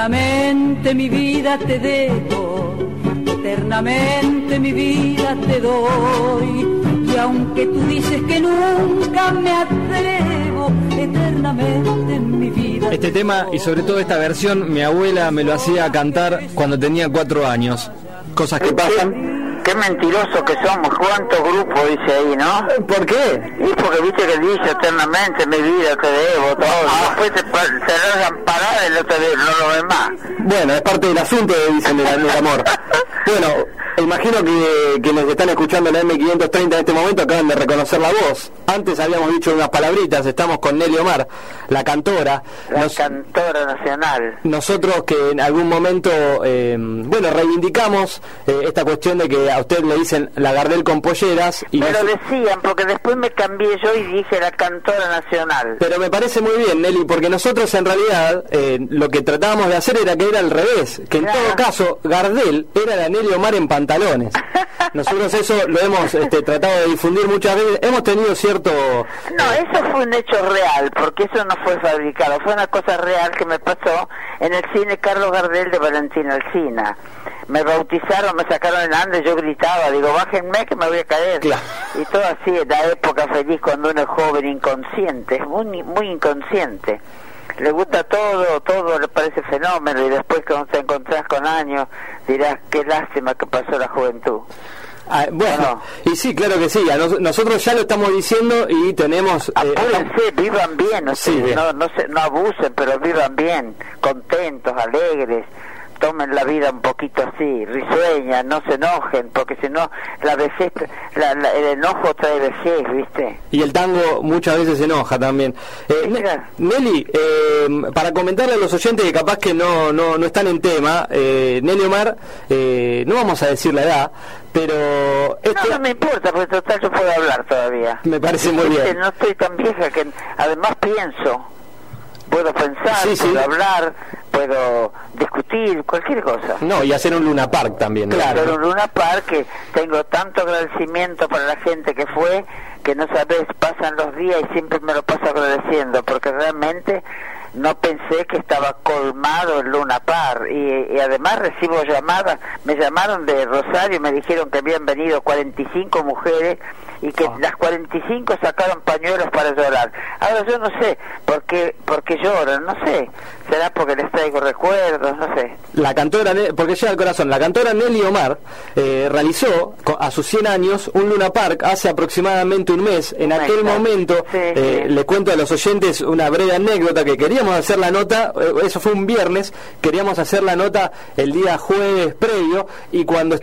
Eternamente mi vida te dejo, eternamente mi vida te doy. Y aunque tú dices que nunca me atrevo, eternamente en mi vida. Este tema y sobre todo esta versión, mi abuela me lo hacía cantar cuando tenía 4 años. Cosas que pasan. Qué mentirosos que somos, cuántos grupos dice ahí, ¿no? ¿Por qué? Y porque viste que dice eternamente mi vida te debo, todo. Después te largan parada y no lo ves más. Bueno, es parte del asunto, dicen, del amor. Bueno, imagino que nos están escuchando en la M530 en este momento, acaban de reconocer la voz. Antes habíamos dicho unas palabritas, estamos con Nelly Omar, la cantora. Cantora nacional. Nosotros que en algún momento, reivindicamos esta cuestión de que a usted le dicen la Gardel con polleras. Y me lo decían, porque después me cambié yo y dije la cantora nacional. Pero me parece muy bien, Nelly, porque nosotros en realidad lo que tratábamos de hacer era que era al revés, que en todo caso Gardel era la Nelly Omar en pantalones. Nosotros eso lo hemos tratado de difundir muchas veces, hemos tenido cierto... No, eso fue un hecho real, porque eso no fue fabricado, fue una cosa real que me pasó en el cine Carlos Gardel de Valentina Alsina. Me bautizaron, me sacaron en Andes, yo gritaba, digo, bájenme que me voy a caer. Claro. Y todo así, en la época feliz cuando uno es joven, inconsciente, es muy inconsciente. Le gusta todo le parece fenómeno, y después cuando te encontrás con años dirás, qué lástima que pasó la juventud. Bueno, y sí, claro que sí, nosotros ya lo estamos diciendo y tenemos... apúrense, vivan bien, no abusen, pero vivan bien, contentos, alegres, tomen la vida un poquito así, risueña, no se enojen, porque si no, la vejez, el enojo trae vejez, ¿viste? Y el tango muchas veces se enoja también. Nelly, para comentarle a los oyentes que capaz que no están en tema, Nelly Omar, no vamos a decir la edad, pero... No me importa, porque total yo puedo hablar todavía. Me parece muy bien. No estoy tan vieja que además pienso. Puedo pensar, puedo hablar, puedo discutir, cualquier cosa. No, y hacer un Luna Park también, ¿no? Claro, hacer un Luna Park, que tengo tanto agradecimiento para la gente que fue, que no sabes, pasan los días y siempre me lo paso agradeciendo, porque realmente no pensé que estaba colmado el Luna Park, y además recibo llamadas, me llamaron de Rosario y me dijeron que habían venido 45 mujeres y que las 45 sacaron pañuelos para llorar. Ahora yo no sé por qué lloran, no sé, será porque les traigo recuerdos, no sé. La cantora, porque llega al corazón, la cantora Nelly Omar realizó a sus 100 años un Luna Park hace aproximadamente un mes. En aquel momento, le cuento a los oyentes una breve anécdota, que queríamos hacer la nota, eso fue un viernes, queríamos hacer la nota el día jueves previo, y cuando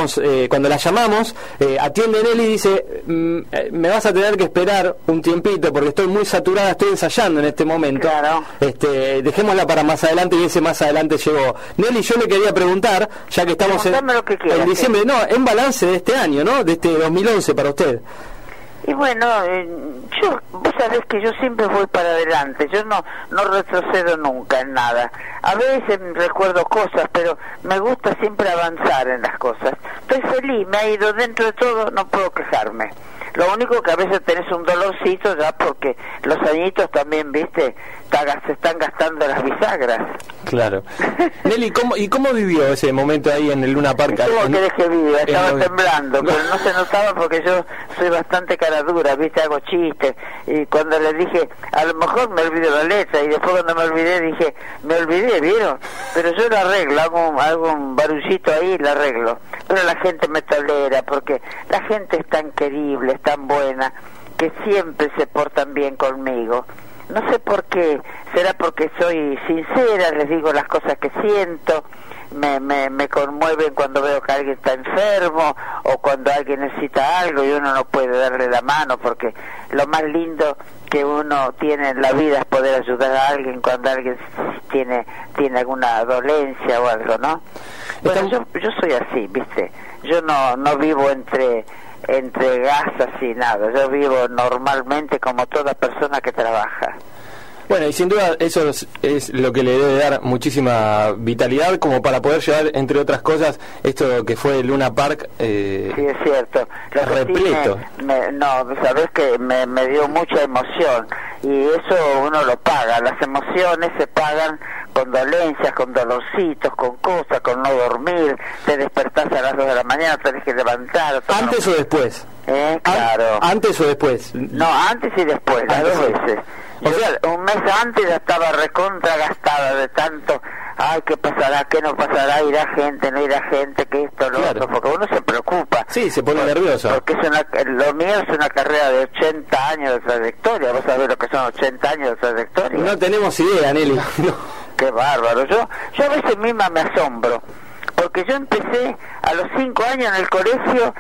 la llamamos, atiende Nelly y dice, me vas a tener que esperar un tiempito porque estoy muy saturada, estoy ensayando en este momento. Claro. Dejémosla para más adelante, y ese más adelante llegó. Nelly, yo le quería preguntar, ya que estamos en diciembre, en balance de este año, ¿no? De este 2011 para usted. Y bueno, vos sabés que yo siempre voy para adelante, yo no retrocedo nunca en nada. A veces recuerdo cosas, pero me gusta siempre avanzar en las cosas. Estoy feliz, me ha ido dentro de todo, no puedo quejarme. Lo único que a veces tenés un dolorcito ya porque los añitos también, viste, se están gastando las bisagras. Claro. Nelly, ¿cómo vivió ese momento ahí en el Luna Park? ¿Cómo querés que viva? Estaba temblando, pero no se notaba porque yo soy bastante cara dura, viste, hago chistes. Y cuando le dije, a lo mejor me olvidé la letra, y después cuando me olvidé dije, me olvidé, ¿vieron? Pero yo lo arreglo, hago un barullito ahí y lo arreglo. Pero la gente me tolera porque la gente es tan querible, es tan buena, que siempre se portan bien conmigo. No sé por qué, será porque soy sincera, les digo las cosas que siento, me conmueven cuando veo que alguien está enfermo o cuando alguien necesita algo y uno no puede darle la mano, porque lo más lindo que uno tiene en la vida es poder ayudar a alguien cuando alguien tiene alguna dolencia o algo, ¿no? Bueno, yo soy así, ¿viste? Yo no vivo entre gasas y nada, yo vivo normalmente como toda persona que trabaja. Bueno, y sin duda eso es lo que le debe dar muchísima vitalidad como para poder llevar, entre otras cosas, esto que fue el Luna Park. Sí, es cierto. Repleto. Sabés que me dio mucha emoción, y eso uno lo paga. Las emociones se pagan dolencias, con dolorcitos, con cosas, con no dormir, te despertás a las 2 de la mañana, tenés que levantar. ¿Antes o después? Claro. ¿Antes o después? No, antes y después, las 2 veces. Yo un mes antes ya estaba recontra gastada de tanto, ay, ¿qué pasará? ¿Qué no pasará? ¿Irá gente? ¿No irá gente? ¿Qué esto? Lo otro? Porque uno se preocupa. Sí, se pone nervioso. Porque lo mío es una carrera de 80 años de trayectoria. ¿Vos sabés lo que son 80 años de trayectoria? No tenemos idea, Nelly. No. Qué bárbaro. Yo a veces misma me asombro. Porque yo empecé a los 5 años en el colegio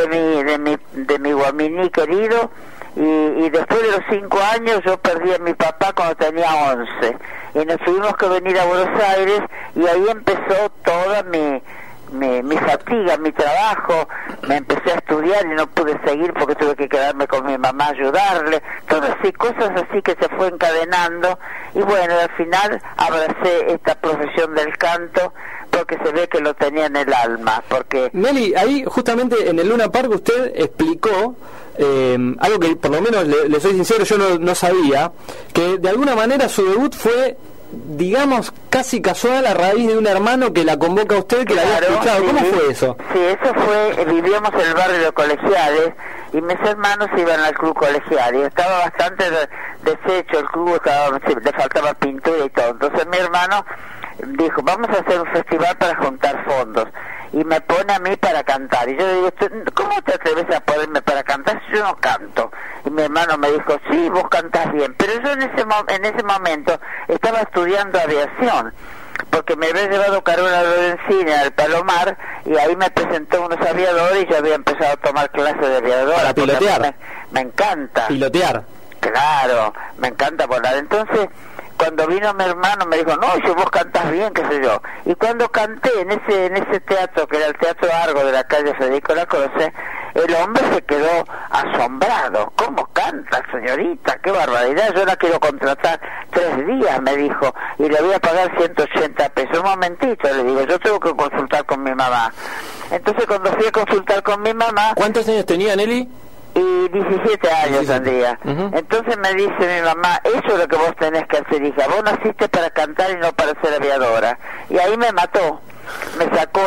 de mi Guaminí querido, y después de los 5 años yo perdí a mi papá cuando tenía 11, y nos tuvimos que venir a Buenos Aires, y ahí empezó toda mi fatiga, mi trabajo. Me empecé a estudiar y no pude seguir porque tuve que quedarme con mi mamá, ayudarle, todo así, cosas así que se fue encadenando, y bueno, al final abracé esta profesión del canto porque se ve que lo tenía en el alma. Porque Nelly, ahí justamente en el Luna Park usted explicó algo que por lo menos le soy sincero, yo no sabía, que de alguna manera su debut fue, digamos, casi casual a raíz de un hermano que la convoca a usted, que la había escuchado. Sí. ¿Cómo fue eso? Sí, eso fue, vivíamos en el barrio de Colegiales, y mis hermanos iban al club colegial, y estaba bastante deshecho el club, le faltaba pintura y todo. Entonces mi hermano dijo, vamos a hacer un festival para juntar fondos, y me pone a mí para cantar, y yo le digo, ¿cómo te atreves a ponerme para cantar si yo no canto? Y mi hermano me dijo, sí, vos cantás bien, pero yo en ese momento estaba estudiando aviación, porque me había llevado Carola Lorenzini al Palomar, y ahí me presentó unos aviadores, y yo había empezado a tomar clases de aviador. Para pilotear. Me encanta. Pilotear. Claro, me encanta volar. Entonces, cuando vino mi hermano me dijo, no, si vos cantás bien, qué sé yo. Y cuando canté en ese teatro, que era el Teatro Argo de la calle Federico Lacroze, el hombre se quedó asombrado. ¿Cómo canta, señorita? ¡Qué barbaridad! Yo la quiero contratar 3 días, me dijo, y le voy a pagar 180 pesos. Un momentito, le digo, yo tengo que consultar con mi mamá. Entonces, cuando fui a consultar con mi mamá... ¿Cuántos años tenía, Nelly? Y 17 años tendría. Entonces me dice mi mamá, eso es lo que vos tenés que hacer, hija, vos naciste para cantar y no para ser aviadora. Y ahí me mató, me sacó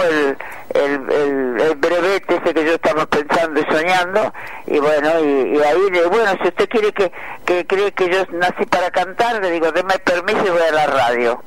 el brevete ese que yo estaba pensando y soñando, y bueno, y ahí le bueno, si usted quiere que cree que yo nací para cantar, le digo, deme permiso y voy a la radio.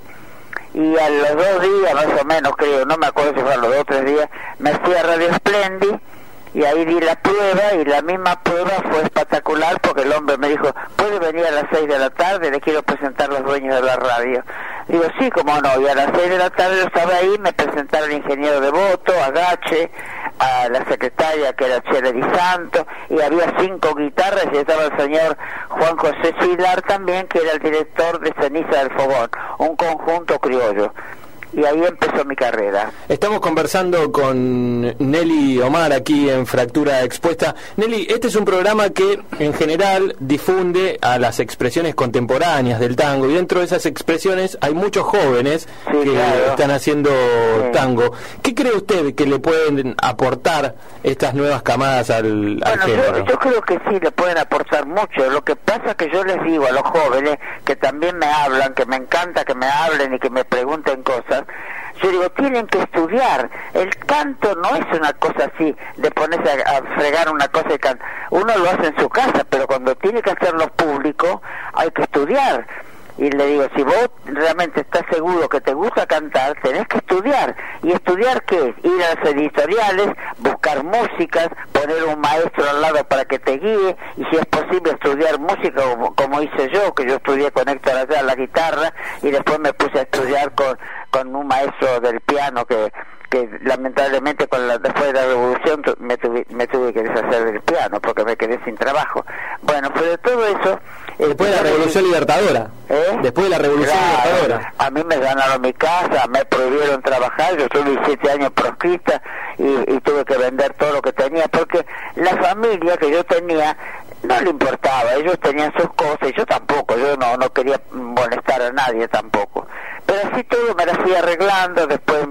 Y a los 2 días, más o menos, creo, no me acuerdo si fueron los 2 o 3 días, me fui a Radio Splendid, y ahí di la prueba, y la misma prueba fue espectacular, porque el hombre me dijo, ¿puede venir a las 6 de la tarde? Le quiero presentar a los dueños de la radio. Digo, sí, cómo no. Y a las 6 de la tarde yo estaba ahí, me presentaron al ingeniero Devoto, a Gache, a la secretaria que era Chela Di Santo, y había 5 guitarras, y estaba el señor Juan José Chilar también, que era el director de Ceniza del Fogón, un conjunto criollo. Y ahí empezó mi carrera. Estamos conversando con Nelly Omar aquí en Fractura Expuesta. Nelly, este es un programa que en general difunde a las expresiones contemporáneas del tango, y dentro de esas expresiones hay muchos jóvenes que están haciendo tango. ¿Qué cree usted que le pueden aportar estas nuevas camadas al género? Yo creo que sí, le pueden aportar mucho. Lo que pasa es que yo les digo a los jóvenes que también me hablan, que me encanta que me hablen y que me pregunten cosas, yo digo, tienen que estudiar. El canto no es una cosa así de ponerse a fregar una cosa y cantar. Uno lo hace en su casa, pero cuando tiene que hacerlo público hay que estudiar. Y le digo, si vos realmente estás seguro que te gusta cantar, tenés que estudiar. ¿Y estudiar qué es? Ir a las editoriales, buscar músicas, poner un maestro al lado para que te guíe, y si es posible estudiar música como hice yo, que yo estudié con Héctor Ayala la guitarra, y después me puse a estudiar con un maestro del piano que lamentablemente después de la revolución me tuve que deshacer del piano porque me quedé sin trabajo. Bueno, pues de todo eso... Después de la Revolución Libertadora. Después de la Revolución Libertadora. A mí me ganaron mi casa, me prohibieron trabajar, yo tuve 17 años proscrita y tuve que vender todo lo que tenía, porque la familia que yo tenía no le importaba, ellos tenían sus cosas y yo tampoco, yo no quería molestar a nadie tampoco. Pero así todo me la fui arreglando, después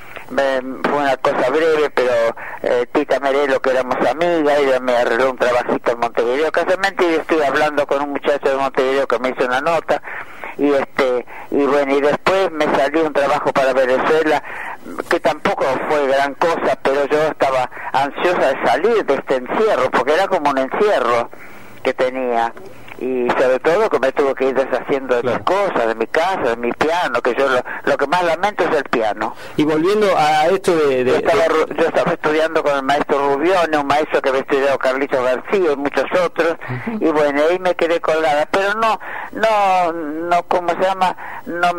fue una cosa breve, pero Tita Merelo, que éramos amigas, ella me arregló un trabajito en Montevideo, casualmente yo estoy hablando con un muchacho de Montevideo que me hizo una nota, y bueno, y después me salió un trabajo para Venezuela que tampoco fue gran cosa, pero yo estaba ansiosa de salir de este encierro, porque era como un encierro que tenía, y sobre todo que me tuve que ir deshaciendo de mis cosas, de mi casa, de mi piano, que yo lo que más lamento es el piano. Y volviendo a esto yo estaba estudiando con el maestro Rubione, un maestro que había estudiado Carlitos García y muchos otros, y bueno, ahí me quedé colgada, pero no, ¿cómo se llama? No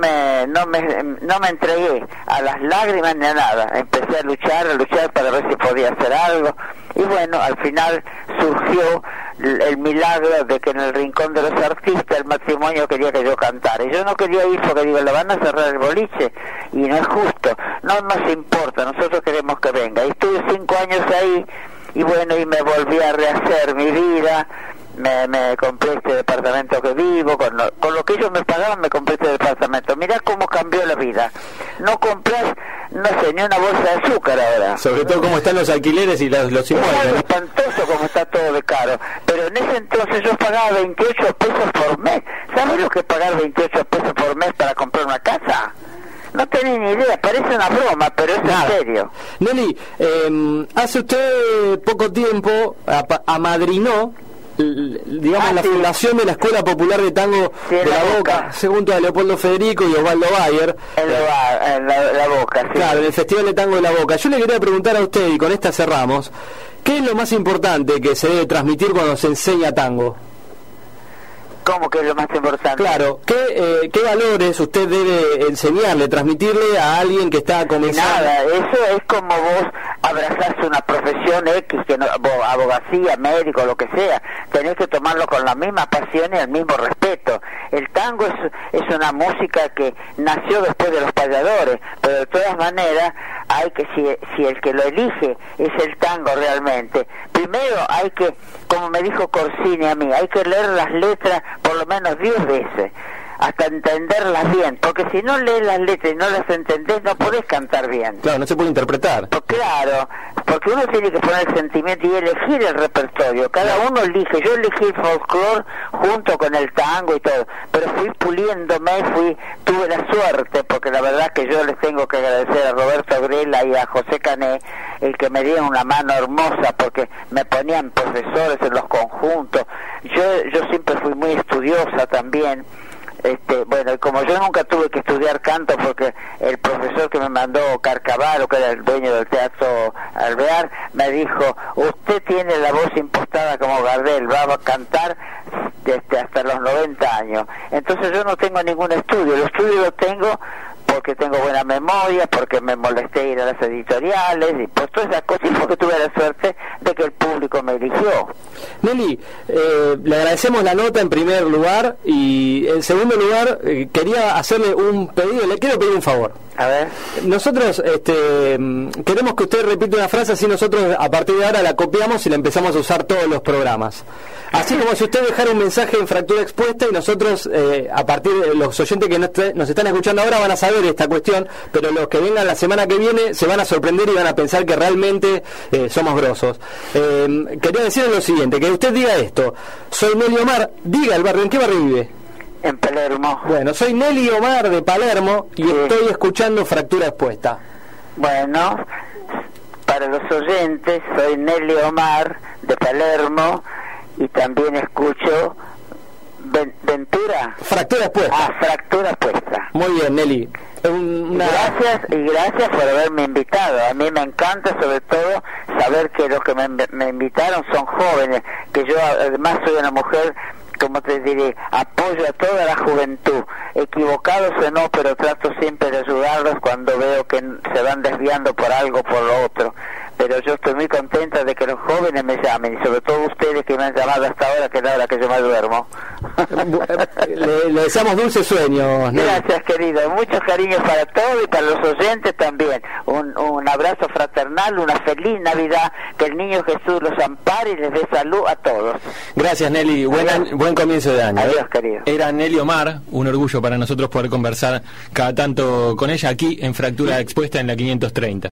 me entregué a las lágrimas ni a nada. Empecé a luchar para ver si podía hacer algo, y bueno, al final surgió el milagro de que en el Rincón de los Artistas el matrimonio quería que yo cantara, y yo no quería ir porque digo, le van a cerrar el boliche y no es justo, no nos importa, nosotros queremos que venga. Y estuve 5 años ahí, y bueno, y me volví a rehacer mi vida. Me compré este departamento que vivo, con lo que ellos me pagaban me compré este departamento. Mirá cómo cambió la vida. No compras, no sé, ni una bolsa de azúcar ahora. Sobre todo cómo están los alquileres y los inmuebles. Es espantoso como está todo de caro. Pero en ese entonces yo pagaba 28 pesos por mes. ¿Sabes lo que es pagar 28 pesos por mes para comprar una casa? No tenía ni idea, parece una broma, pero es en serio. Nelly, hace usted poco tiempo amadrinó, digamos, la fundación de la Escuela Popular de Tango de La Boca, junto a Leopoldo Federico y Osvaldo Bayer. En la Boca, sí. Claro, en el Festival de Tango de La Boca. Yo le quería preguntar a usted, y con esta cerramos, ¿qué es lo más importante que se debe transmitir cuando se enseña tango? ¿Cómo que es lo más importante? Claro, ¿qué valores usted debe enseñarle, transmitirle a alguien que está comenzando? Nada, eso es como vos abrazás una profesión X, que no, abogacía, médico, lo que sea, tenés que tomarlo con la misma pasión y el mismo respeto. El tango es una música que nació después de los payadores, pero de todas maneras hay que, si el que lo elige es el tango realmente, primero hay que, como me dijo Corsini a mí, hay que leer las letras por lo menos 10 veces hasta entenderlas bien, porque si no lees las letras y no las entendés no podés cantar bien. Claro, no se puede interpretar. Claro, porque uno tiene que poner el sentimiento y elegir el repertorio, cada uno elige. Yo elegí el folclore junto con el tango y todo, pero fui puliéndome, tuve la suerte, porque la verdad que yo les tengo que agradecer a Roberto Grela y a José Cané, el que me dieron una mano hermosa, porque me ponían profesores en los conjuntos. Yo siempre fui muy estudiosa también. Bueno, como yo nunca tuve que estudiar canto, porque el profesor que me mandó, Carcavalo, que era el dueño del Teatro Alvear, me dijo, usted tiene la voz impostada como Gardel, va a cantar hasta los 90 años. Entonces yo no tengo ningún estudio, el estudio lo tengo porque tengo buena memoria, porque me molesté ir a las editoriales, y pues todas esas cosas, y porque tuve la suerte de que el público me eligió. Nelly, le agradecemos la nota en primer lugar, y en segundo lugar quería hacerle un pedido, le quiero pedir un favor. A ver. Nosotros queremos que usted repita una frase, así nosotros a partir de ahora la copiamos y la empezamos a usar todos los programas. Así como si usted dejara un mensaje en Fractura Expuesta, y nosotros, a partir de los oyentes que nos están escuchando ahora, van a saber esta cuestión, pero los que vengan la semana que viene se van a sorprender y van a pensar que realmente somos grosos. Quería decirle lo siguiente, que usted diga esto: soy Nelly Omar, diga el barrio, ¿en qué barrio vive? En Palermo. Bueno, soy Nelly Omar de Palermo y estoy escuchando Fractura Expuesta. Bueno, para los oyentes, soy Nelly Omar de Palermo y también escucho Ventura. Fractura Expuesta. Ah, Fractura Expuesta. Muy bien, Nelly. Gracias por haberme invitado. A mí me encanta, sobre todo, saber que los que me invitaron son jóvenes, que yo además soy una mujer, como te diré, apoyo a toda la juventud, equivocados o no, pero trato siempre de ayudarlos cuando veo que se van desviando por algo o por lo otro. Pero yo estoy muy contenta de que los jóvenes me llamen, y sobre todo ustedes que me han llamado hasta ahora, que es la hora que yo me duermo. Le deseamos dulces sueños, ¿no? Gracias, querido. Muchos cariños para todos y para los oyentes también. Un abrazo fraternal, una feliz Navidad, que el niño Jesús los ampare y les dé salud a todos. Gracias, Nelly. Buen comienzo de año. Adiós, querido. Era Nelly Omar, un orgullo para nosotros poder conversar cada tanto con ella aquí en Fractura Expuesta en la 530.